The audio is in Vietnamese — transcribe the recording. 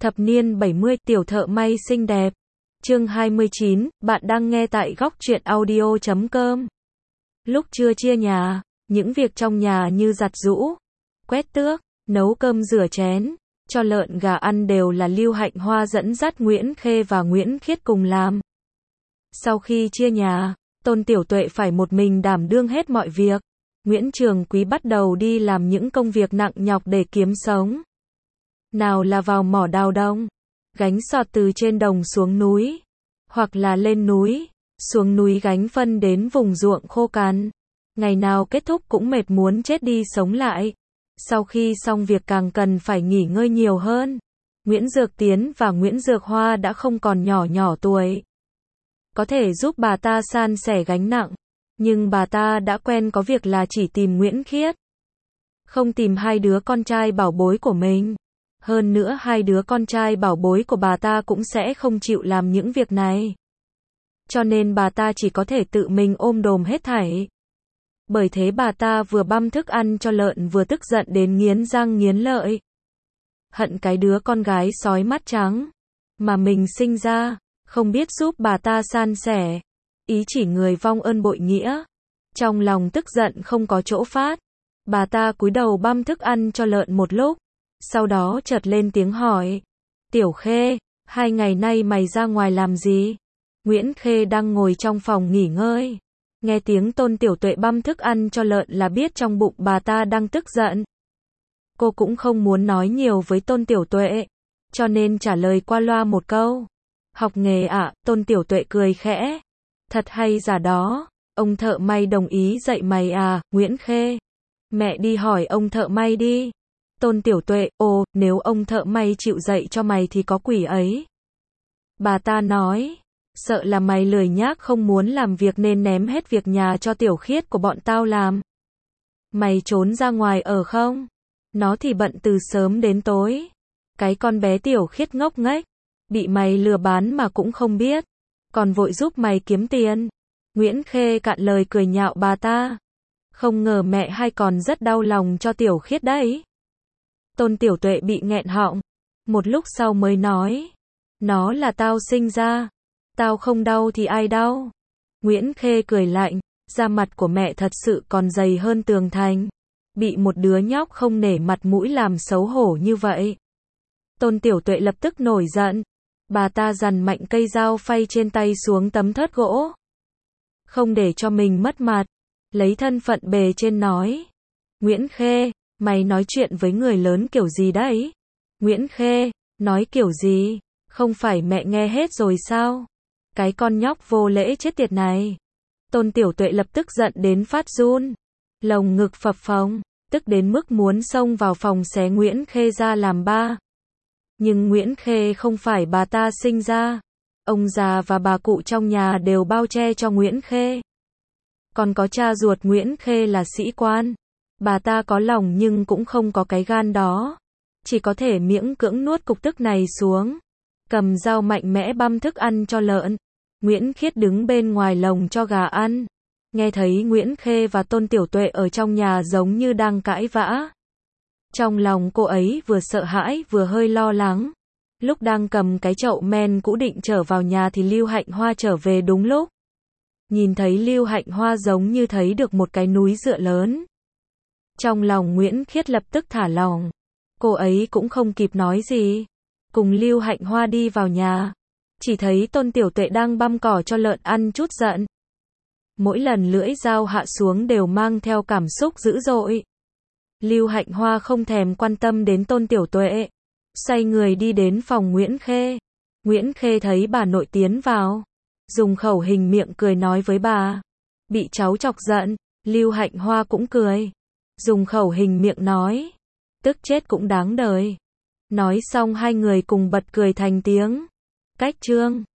Thập niên 70, tiểu thợ may xinh đẹp. Chương 29, bạn đang nghe tại góc truyện audio.com. Lúc trưa chia nhà, những việc trong nhà như giặt giũ, quét tước, nấu cơm rửa chén, cho lợn gà ăn đều là Lưu Hạnh Hoa dẫn dắt Nguyễn Khê và Nguyễn Khiết cùng làm. Sau khi chia nhà, Tôn Tiểu Tuệ phải một mình đảm đương hết mọi việc. Nguyễn Trường Quý bắt đầu đi làm những công việc nặng nhọc để kiếm sống. Nào là vào mỏ đào đồng, gánh sọt từ trên đồng xuống núi, hoặc là lên núi, xuống núi gánh phân đến vùng ruộng khô cằn. Ngày nào kết thúc cũng mệt muốn chết đi sống lại. Sau khi xong việc càng cần phải nghỉ ngơi nhiều hơn. Nguyễn Dược Tiến và Nguyễn Dược Hoa đã không còn nhỏ tuổi. Có thể giúp bà ta san sẻ gánh nặng, nhưng bà ta đã quen có việc là chỉ tìm Nguyễn Khiết, không tìm hai đứa con trai bảo bối của mình. Hơn nữa hai đứa con trai bảo bối của bà ta cũng sẽ không chịu làm những việc này. Cho nên bà ta chỉ có thể tự mình ôm đồm hết thảy. Bởi thế bà ta vừa băm thức ăn cho lợn vừa tức giận đến nghiến răng nghiến lợi. Hận cái đứa con gái sói mắt trắng mà mình sinh ra, không biết giúp bà ta san sẻ, ý chỉ người vong ơn bội nghĩa. Trong lòng tức giận không có chỗ phát, bà ta cúi đầu băm thức ăn cho lợn một lúc, sau đó chợt lên tiếng hỏi: Tiểu Khê, 2 ngày nay mày ra ngoài làm gì? Nguyễn Khê đang ngồi trong phòng nghỉ ngơi, nghe tiếng Tôn Tiểu Tuệ băm thức ăn cho lợn là biết trong bụng bà ta đang tức giận. Cô cũng không muốn nói nhiều với Tôn Tiểu Tuệ, cho nên trả lời qua loa một câu: Học nghề ạ. Tôn Tiểu Tuệ cười khẽ: Thật hay giả đó, ông thợ may đồng ý dạy mày à? Nguyễn Khê: Mẹ đi hỏi ông thợ may đi. Tôn Tiểu Tuệ: Ồ, nếu ông thợ may chịu dạy cho mày thì có quỷ ấy. Bà ta nói: Sợ là mày lười nhác không muốn làm việc nên ném hết việc nhà cho Tiểu Khiết của bọn tao làm. Mày trốn ra ngoài ở không? Nó thì bận từ sớm đến tối. Cái con bé Tiểu Khiết ngốc nghếch, bị mày lừa bán mà cũng không biết, còn vội giúp mày kiếm tiền. Nguyễn Khê cạn lời cười nhạo bà ta. Không ngờ mẹ hai còn rất đau lòng cho Tiểu Khiết đấy. Tôn Tiểu Tuệ bị nghẹn họng, một lúc sau mới nói: Nó là tao sinh ra, tao không đau thì ai đau? Nguyễn Khê cười lạnh: Da mặt của mẹ thật sự còn dày hơn tường thành, bị một đứa nhóc không nể mặt mũi làm xấu hổ như vậy. Tôn Tiểu Tuệ lập tức nổi giận, bà ta giằng mạnh cây dao phay trên tay xuống tấm thớt gỗ, không để cho mình mất mặt, lấy thân phận bề trên nói: Nguyễn Khê, mày nói chuyện với người lớn kiểu gì đấy? Nguyễn Khê: Nói kiểu gì? Không phải mẹ nghe hết rồi sao? Cái con nhóc vô lễ chết tiệt này. Tôn Tiểu Tuệ lập tức giận đến phát run, lồng ngực phập phồng, tức đến mức muốn xông vào phòng xé Nguyễn Khê ra làm ba. Nhưng Nguyễn Khê không phải bà ta sinh ra. Ông già và bà cụ trong nhà đều bao che cho Nguyễn Khê. Còn có cha ruột Nguyễn Khê là sĩ quan. Bà ta có lòng nhưng cũng không có cái gan đó. Chỉ có thể miễn cưỡng nuốt cục tức này xuống. Cầm dao mạnh mẽ băm thức ăn cho lợn. Nguyễn Khiết đứng bên ngoài lồng cho gà ăn. Nghe thấy Nguyễn Khê và Tôn Tiểu Tuệ ở trong nhà giống như đang cãi vã. Trong lòng cô ấy vừa sợ hãi vừa hơi lo lắng. Lúc đang cầm cái chậu men cũ định trở vào nhà thì Lưu Hạnh Hoa trở về đúng lúc. Nhìn thấy Lưu Hạnh Hoa giống như thấy được một cái núi dựa lớn. Trong lòng Nguyễn Khiết lập tức thả lỏng. Cô ấy cũng không kịp nói gì, cùng Lưu Hạnh Hoa đi vào nhà. Chỉ thấy Tôn Tiểu Tuệ đang băm cỏ cho lợn ăn chút giận. Mỗi lần lưỡi dao hạ xuống đều mang theo cảm xúc dữ dội. Lưu Hạnh Hoa không thèm quan tâm đến Tôn Tiểu Tuệ, xoay người đi đến phòng Nguyễn Khê. Nguyễn Khê thấy bà nội tiến vào, dùng khẩu hình miệng cười nói với bà. Bị cháu chọc giận, Lưu Hạnh Hoa cũng cười, dùng khẩu hình miệng nói: Tức chết cũng đáng đời. Nói xong hai người cùng bật cười thành tiếng. Cách chương